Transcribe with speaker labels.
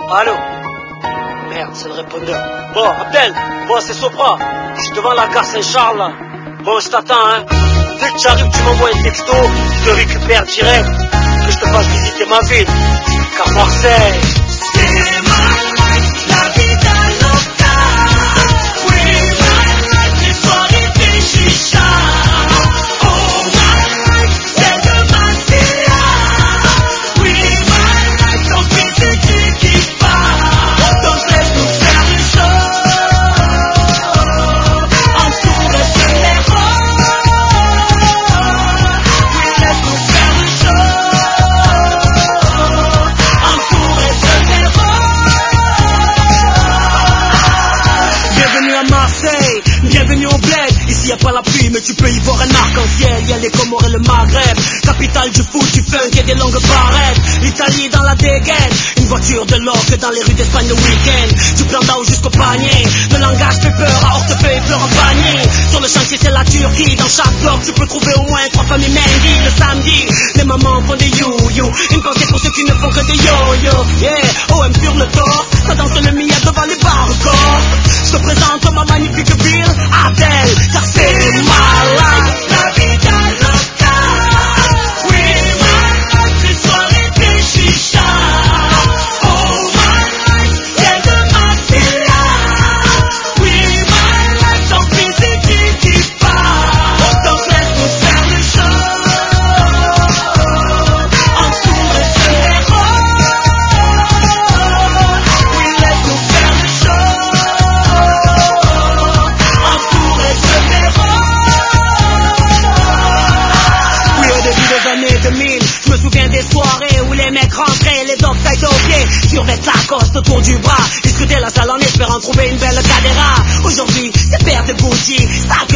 Speaker 1: Allô? Merde, c'est le répondeur. Bon, Abdel, bon, c'est Sopra. Je suis devant la gare Saint-Charles, là. Bon, je t'attends, hein. Dès que tu arrives, tu m'envoies un texto, je te récupère direct, que je te fasse visiter ma ville. Car Marseille,
Speaker 2: c'est ma life, la vida loca. Oui, my life, les soirées des chichas. Oh, my life, c'est de ma villa. Oui, my life, tant pis c'est qui part. Donc laisse-nous faire le show. Entouré de l'héros. Oui, laisse-nous faire le show. Entouré de l'héros. Bienvenue à Marseille, bienvenue au bled. Ici y'a pas la pluie mais tu peux y voir un arc-en-ciel. Y'a les Comores et le Maghreb, capitale du foot, du funk et des longues barrettes. L'Italie dans la dégaine, une voiture de l'orque dans les rues d'Espagne le week-end. Du plan d'Ao jusqu'au panier, le langage fait peur à Hortefeux et fleurs en panier. Sur le chantier c'est la Turquie, dans chaque bloc tu peux trouver au moins 3 familles Mendy. Le samedi, les mamans font des you-you, une pensée pour ceux qui ne font que des yo-yo. Yeah, OM sur le torse, ça danse le mia devant les barres-corps. Je te présente ma magnifique ville, Abdel, car c'est ma life, la vida loca. Oui, my life, les soirées des chichas. Oh, my life, c'est de ma villa. Oui, my life, tant pis c'est qui part. Donc laisse-nous faire le show. Entouré de héros. Oui, laisse-nous faire le show. Entouré de héros. Oui, au début des années 2000, je me souviens des soirées où les mecs rentraient, les dogs taillent aux pieds, sur des Lacoste autour du bras, discutaient la salle en espérant trouver une belle cadera. Aujourd'hui, c'est paire de Gucci, ça